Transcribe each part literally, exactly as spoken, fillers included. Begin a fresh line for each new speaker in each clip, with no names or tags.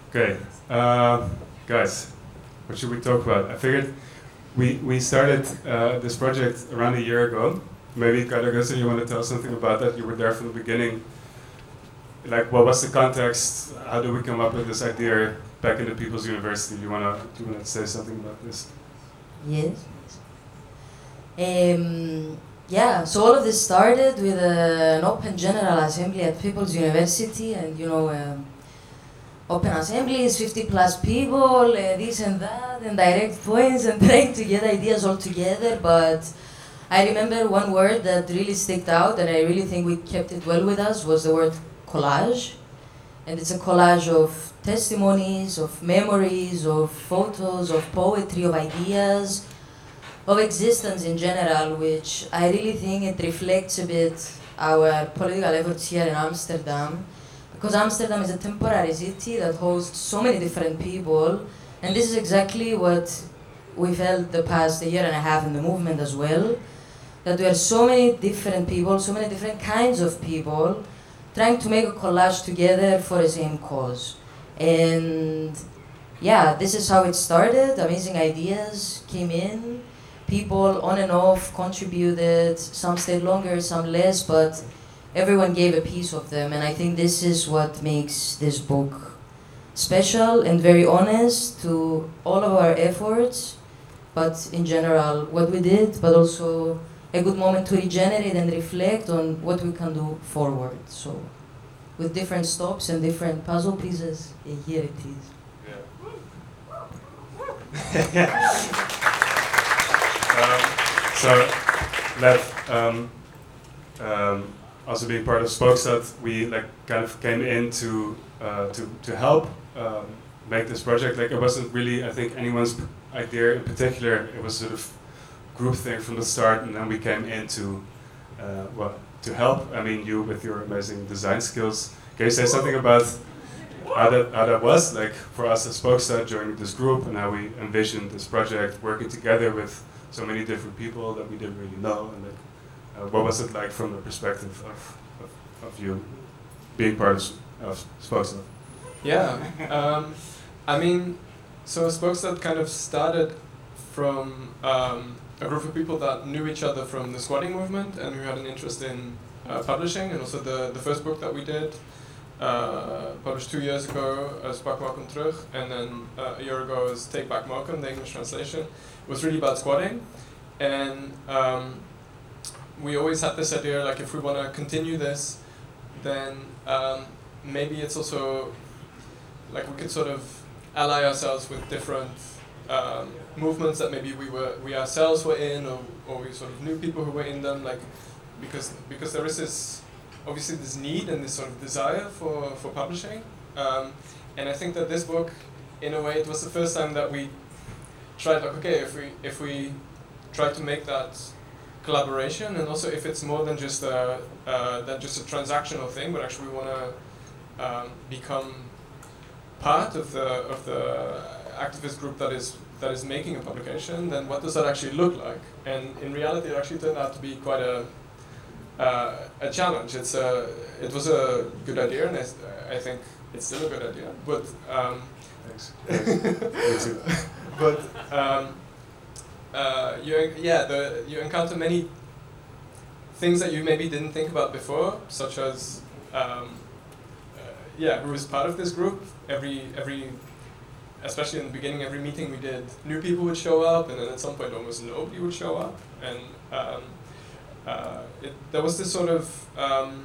Okay, uh, guys, what should we talk about? I figured we we started uh, this project around a year ago. Maybe Karagusa, you want to tell something about that? You were there from the beginning. Like, what was the context? How did we come up with this idea back in the People's University? You wanna do you wanna say something about this?
Yes. Um, yeah, so all of this started with uh, an open general assembly at People's University, and you know, um, open assemblies, fifty plus people, uh, this and that, and direct points, and trying to get ideas all together. But I remember one word that really sticked out, and I really think we kept it well with us, was the word collage. And it's a collage of testimonies, of memories, of photos, of poetry, of ideas, of existence in general, which I really think it reflects a bit our political efforts here in Amsterdam. Because Amsterdam is a temporary city that hosts so many different people, and this is exactly what we felt the past year and a half in the movement as well, that there are so many different people, so many different kinds of people, trying to make a collage together for the same cause. And yeah, this is how it started. Amazing ideas came in, people on and off contributed, some stayed longer, some less, but everyone gave a piece of them, and I think this is what makes this book special and very honest to all of our efforts, but in general what we did, but also a good moment to regenerate and reflect on what we can do forward. So with different stops and different puzzle pieces, here it is.
Yeah. um, so, Lev, um, um, also being part of Spokestad, we like kind of came in to uh, to to help um, make this project. Like, it wasn't really, I think, anyone's idea in particular. It was sort of group thing from the start, and then we came in to uh, well to help. I mean, you with your amazing design skills. Can you say something about how that how that was like for us at Spokestad joining this group, and how we envisioned this project, working together with so many different people that we didn't really know, and like, Uh, what was it like from the perspective of, of, of you being part of, of Spokestad?
Yeah, um, I mean, so Spokestad kind of started from um, a group of people that knew each other from the squatting movement and who had an interest in uh, publishing, and also the, the first book that we did, uh, published two years ago, as Pak Mokum Terug, and then uh, a year ago as Take Back Mokum, the English translation, was really about squatting. And um, we always had this idea, like, if we want to continue this, then um, maybe it's also, like, we could sort of ally ourselves with different um, movements that maybe we were, we ourselves were in, or, or we sort of knew people who were in them, like, because because there is this, obviously this need and this sort of desire for, for publishing. Um, and I think that this book, in a way, it was the first time that we tried, like, okay, if we, if we try to make that collaboration, and also if it's more than just a uh, than just a transactional thing, but actually we want to um, become part of the of the activist group that is that is making a publication, then what does that actually look like? And in reality, it actually turned out to be quite a uh, a challenge. It's a it was a good idea, and I, I think it's still a good idea. But um,
Thanks. Me too.
but. Um, Uh, you yeah the you encounter many things that you maybe didn't think about before, such as um, uh, yeah who is part of this group. Every every especially in the beginning, every meeting we did, new people would show up, and then at some point almost nobody would show up, and um, uh, it, there was this sort of um,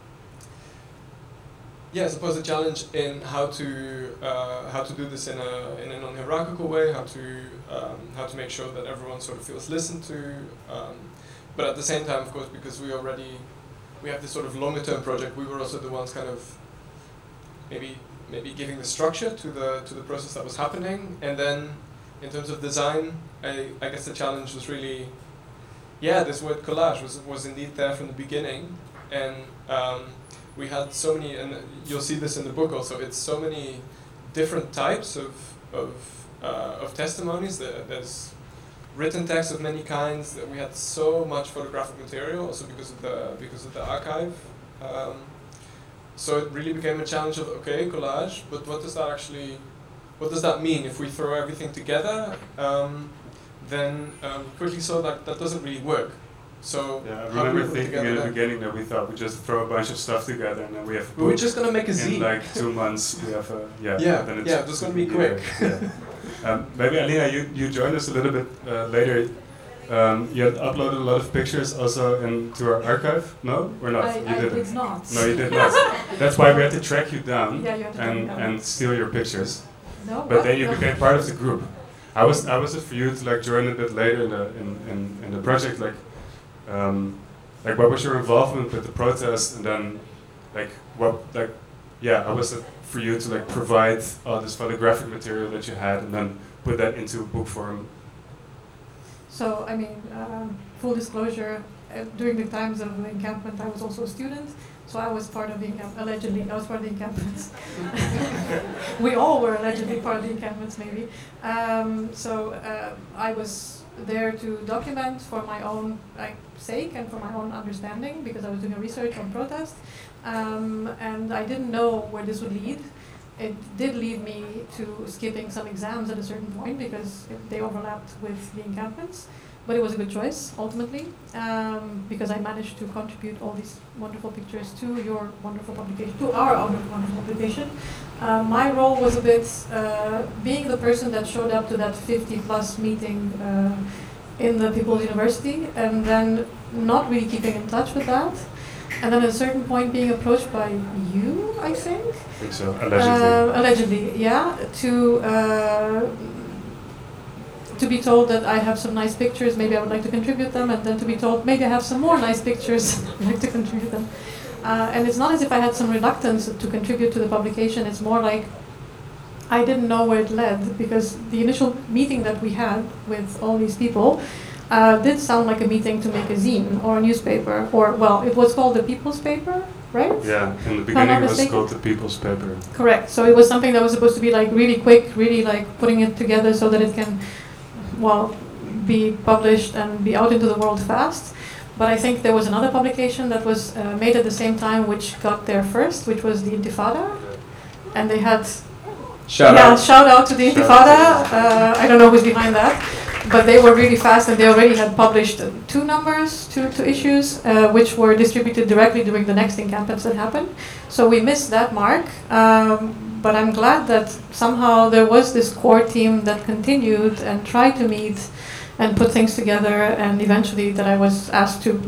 yeah I suppose a challenge in how to uh, how to do this in a in a non-hierarchical way, how to Um, how to make sure that everyone sort of feels listened to, um, but at the same time, of course, because we already we have this sort of longer term project, we were also the ones kind of maybe maybe giving the structure to the to the process that was happening. And then in terms of design, I, I guess the challenge was really, yeah, this word collage was was indeed there from the beginning, and um, we had so many, and you'll see this in the book also. It's so many different types of of Uh, of testimonies. That there's written text of many kinds. That we had so much photographic material, also because of the because of the archive. Um, so it really became a challenge of, okay, collage, but what does that actually, what does that mean? If we throw everything together, um, then um, quickly saw that that doesn't really work. So
yeah, I
how do we
remember
put
thinking
together
in the
that?
beginning that we thought we just throw a bunch of stuff together and then we have a
We were
book.
just gonna make a
In
zine.
like two months we have a, yeah.
Yeah,
then it's
yeah, it was gonna be
yeah,
quick.
Yeah. Um, maybe Alina, you, you joined us a little bit uh, later. Um, you had uploaded a lot of pictures also into our archive, no? Or not?
I,
you
I
didn't.
did not.
No, you did not. That's why we had to track you down
Yeah, you had to track me
and,
down.
and steal your pictures.
No,
But
what?
then you
No.
became part of the group. I was I was for you to like join a bit later in the in, in, in the project, like um, like what was your involvement with the protest, and then like what like yeah, I was uh, for you to like provide all this photographic material that you had and then put that into book form.
So, I mean, um, full disclosure, uh, during the times of the encampment, I was also a student. So I was part of the encamp- allegedly, I was part of the encampments. We all were allegedly part of the encampments, maybe. Um, so uh, I was there to document for my own like, sake and for my own understanding, because I was doing a research on protest. Um, and I didn't know where this would lead. It did lead me to skipping some exams at a certain point because it, they overlapped with the encampments. But it was a good choice, ultimately, um, because I managed to contribute all these wonderful pictures to your wonderful publication, to our own wonderful publication. Uh, my role was a bit uh, being the person that showed up to that fifty plus meeting uh, in the People's University, and then not really keeping in touch with that. And then at a certain point being approached by you, I think?
I think so, allegedly.
Uh, allegedly, yeah, to uh, to be told that I have some nice pictures, maybe I would like to contribute them, and then to be told maybe I have some more nice pictures, I'd like to contribute them. Uh, and it's not as if I had some reluctance to contribute to the publication, it's more like I didn't know where it led, because the initial meeting that we had with all these people uh, did sound like a meeting to make a zine or a newspaper, or, well, it was called the People's Paper, right?
Yeah, in the
not
beginning it was
mistaken.
called the People's Paper.
Correct. So it was something that was supposed to be like really quick, really like putting it together so that it can, well, be published and be out into the world fast. But I think there was another publication that was uh, made at the same time which got there first, which was the Intifada. And they had,
Shout
yeah,
out.
shout out to the
Shout
Intifada.
out to
Uh, I don't know who's behind that. But they were really fast, and they already had published uh, two numbers, two, two issues, uh, which were distributed directly during the next encampments that happened. So we missed that mark, um, but I'm glad that somehow there was this core team that continued and tried to meet and put things together, and eventually that I was asked to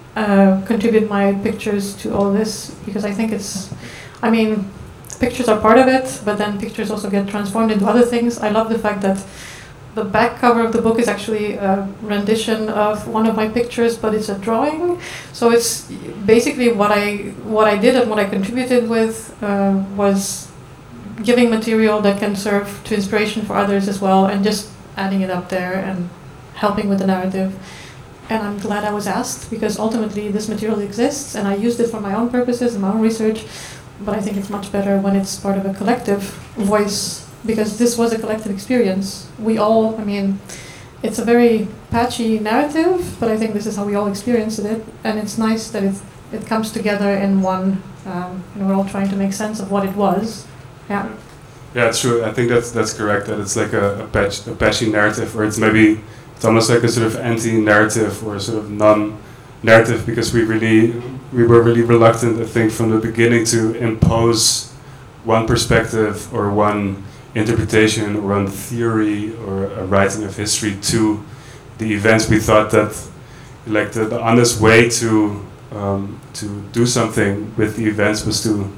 uh, contribute my pictures to all this, because I think it's, I mean, pictures are part of it, but then pictures also get transformed into other things. I love the fact that the back cover of the book is actually a rendition of one of my pictures, but it's a drawing. So it's basically what I what I did and what I contributed with uh, was giving material that can serve to inspiration for others as well, and just adding it up there and helping with the narrative. And I'm glad I was asked, because ultimately this material exists, and I used it for my own purposes and my own research. But I think it's much better when it's part of a collective voice, because this was a collective experience. We all, I mean, it's a very patchy narrative, but I think this is how we all experienced it, and it's nice that it it comes together in one, um, and we're all trying to make sense of what it was. Yeah.
Yeah, it's true. I think that's that's correct. That it's like a, a patch a patchy narrative, or it's maybe it's almost like a sort of anti-narrative or sort of non-narrative, because we really we were really reluctant, I think, from the beginning to impose one perspective or one interpretation or one theory or a writing of history to the events. We thought that like the, the honest way to um, to do something with the events was to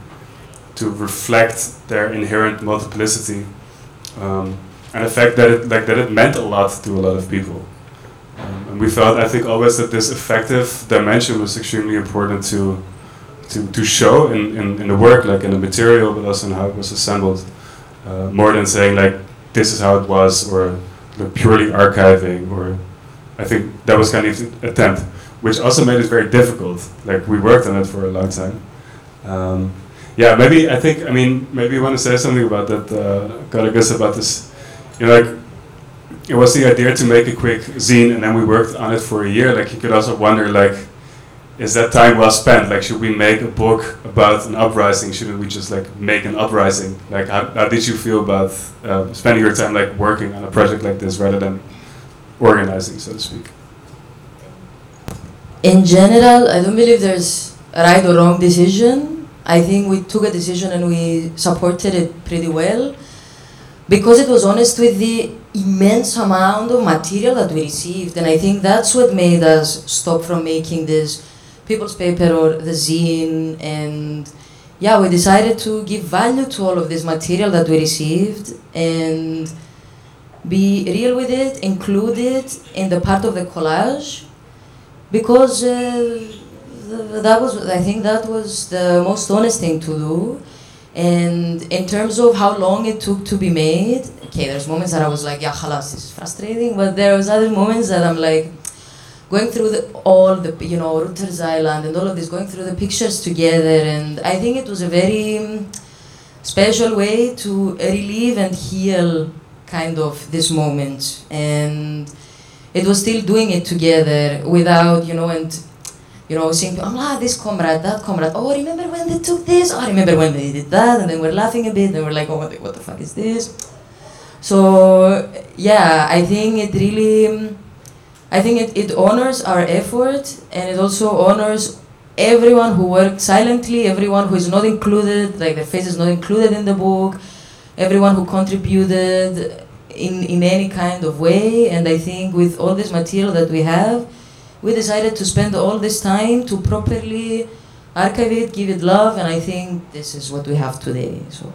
to reflect their inherent multiplicity, um, and the fact that it like that it meant a lot to a lot of people. Um, and we felt, I think, always that this affective dimension was extremely important to to to show in, in, in the work, like in the material, but also in how it was assembled. Uh, more than saying like this is how it was, or like, purely archiving, or I think that was kind of the attempt, which also made it very difficult. Like we worked on it for a long time. Um, yeah, maybe I think I mean maybe you want to say something about that, uh, Galagus, about this. You know, like it was the idea to make a quick zine, and then we worked on it for a year. Like you could also wonder, like is that time well spent? Like, should we make a book about an uprising? Shouldn't we just like make an uprising? Like, how, how did you feel about uh, spending your time like working on a project like this rather than organizing, so to speak?
In general, I don't believe there's a right or wrong decision. I think we took a decision and we supported it pretty well because it was honest with the immense amount of material that we received, and I think that's what made us stop from making this people's paper or the zine. And yeah, we decided to give value to all of this material that we received and be real with it, include it in the part of the collage, because uh, th- that was, I think that was the most honest thing to do. And in terms of how long it took to be made, okay, there's moments that I was like, yeah, khalas, this is frustrating, but there was other moments that I'm like, going through the, all the, you know, Rutgers Island and all of this, going through the pictures together, and I think it was a very um, special way to relieve and heal kind of this moment. And it was still doing it together without, you know, and you know, seeing people, ah, this comrade, that comrade, oh, remember when they took this? Oh, remember when they did that? And then we're laughing a bit, and we're like, oh, what the, what the fuck is this? So, yeah, I think it really, I think it, it honors our effort, and it also honors everyone who worked silently, everyone who is not included, like their face is not included in the book, everyone who contributed in, in any kind of way. And I think with all this material that we have, we decided to spend all this time to properly archive it, give it love, and I think this is what we have today. So.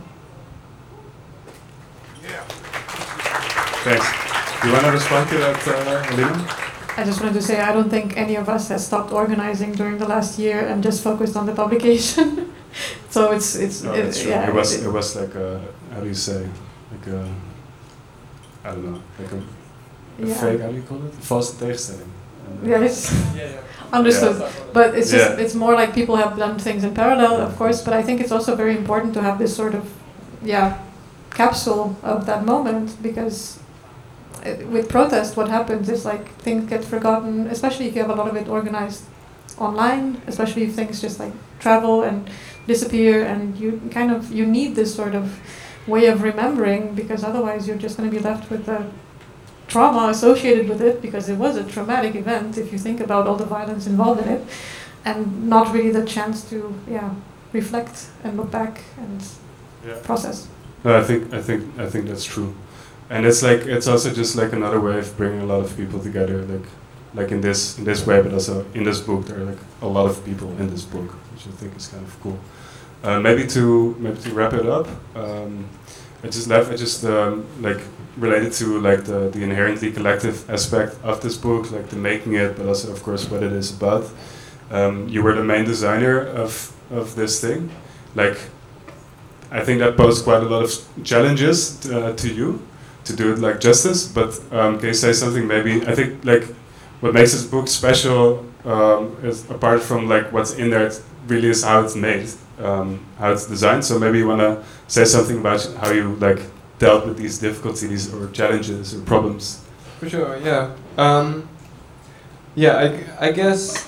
Yeah. Thanks. Do you want to respond to that, uh, Alina?
I just wanted to say I don't think any of us has stopped organizing during the last year and just focused on the publication. So it's it's
No,
it,
that's true.
yeah.
It was
it,
it was like a, how do you say, like a, I don't know, like a, a
yeah.
fake, how do you call it? False tegenstelling. And, uh,
Yeah, it's
Yeah, yeah.
understood.
Yeah.
But it's just
Yeah.
it's more like people have done things in parallel,
Yeah.
of course. But I think it's also very important to have this sort of yeah capsule of that moment, because it, with protest, what happens is like things get forgotten, especially if you have a lot of it organized online. Especially if things just like travel and disappear, and you kind of you need this sort of way of remembering, because otherwise you're just going to be left with the trauma associated with it, because it was a traumatic event if you think about all the violence involved in it, and not really the chance to yeah reflect and look back and
Yeah.
process.
No, I think I think I think that's true, and it's like it's also just like another way of bringing a lot of people together, like like in this in this way, but also in this book there are like a lot of people in this book, which I think is kind of cool. Uh, maybe to maybe to wrap it up, um, I just left I just um, like related to like the the inherently collective aspect of this book, like the making it, but also of course what it is about. Um, you were the main designer of of this thing, like. I think that posed quite a lot of challenges uh, to you to do it like justice. But um, can you say something? Maybe I think like what makes this book special um, is apart from like what's in there, it really is how it's made, um, how it's designed. So maybe you wanna say something about how you like dealt with these difficulties or challenges or problems.
For sure, yeah. Um, yeah, I, I guess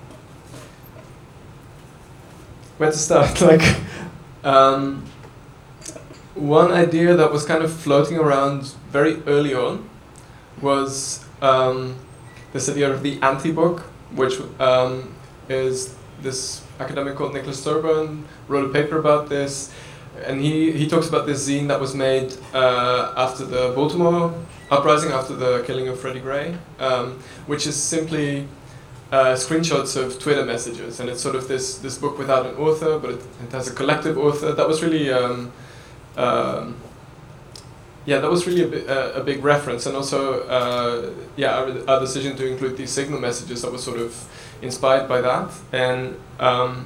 where to start? Like, um, one idea that was kind of floating around very early on was um, this idea of the anti-book, which um, is this academic called Nicholas Thurban, wrote a paper about this, and he, he talks about this zine that was made uh, after the Baltimore uprising, after the killing of Freddie Gray, um, which is simply uh, screenshots of Twitter messages, and it's sort of this, this book without an author, but it, it has a collective author. That was really, um, um, yeah, that was really a, bi- uh, a big reference, and also, uh, yeah, our, our decision to include these signal messages that was sort of inspired by that. And um,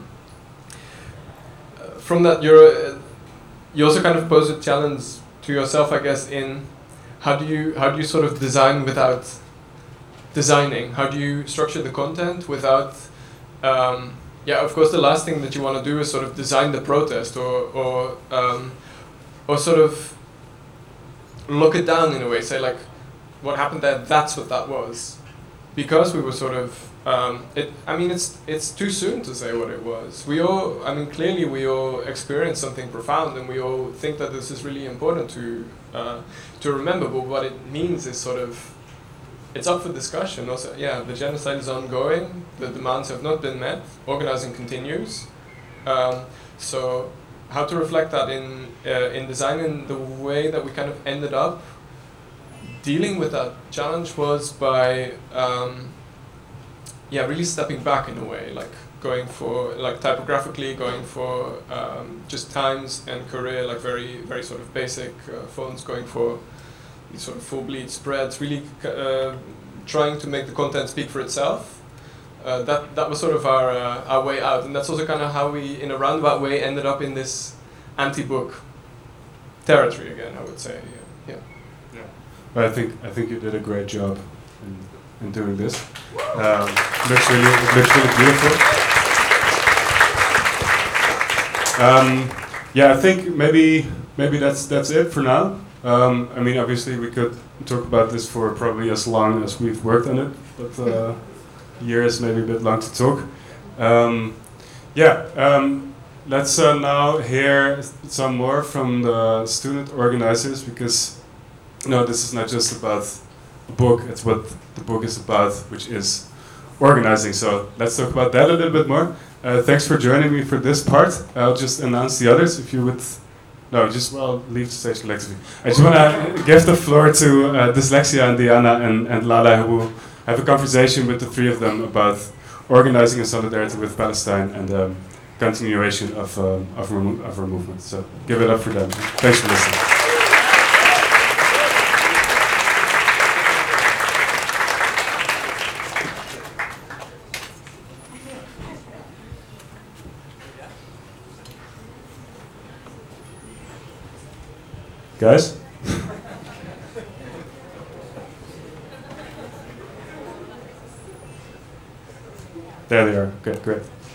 from that, you're, uh, you also kind of pose a challenge to yourself, I guess, in how do you how do you sort of design without designing? How do you structure the content without, um, yeah, of course, the last thing that you want to do is sort of design the protest or or um, or sort of look it down in a way, say like, what happened there? That's what that was. because we were sort of, um, it, I mean, it's it's too soon to say what it was. We all, I mean, clearly we all experienced something profound, and we all think that this is really important to uh, to remember. But what it means is sort of, it's up for discussion. Also, yeah, the genocide is ongoing. The demands have not been met. Organizing continues. Um, so, how to reflect that in uh, in designing the way that we kind of ended up dealing with that challenge was by, um, yeah, really stepping back in a way, like going for, like typographically going for um, just times and career, like very, very sort of basic uh, fonts, going for these sort of full bleed spreads, really uh, trying to make the content speak for itself. Uh, that that was sort of our uh, our way out, and that's also kind of how we, in a roundabout way, ended up in this anti-book territory again, I would say. Yeah.
Yeah. But I think I think you did a great job in, in doing this. Um, looks really it looks really beautiful. Um, yeah, I think maybe maybe that's that's it for now. Um, I mean, obviously we could talk about this for probably as long as we've worked on it, but uh, years maybe a bit long to talk. Um, yeah, um, let's uh, now hear some more from the student organizers, because no, this is not just about a book, it's what the book is about, which is organizing. So let's talk about that a little bit more. Uh, thanks for joining me for this part. I'll just announce the others if you would. No, just well, leave the stage collectively. I just want to give the floor to uh, Dyslexia and Diana and, and Lala, who will have a conversation with the three of them about organizing in solidarity with Palestine and um, continuation of, um, of, our of our movement. So give it up for them. Thanks for listening. Guys? There they are. Good, great.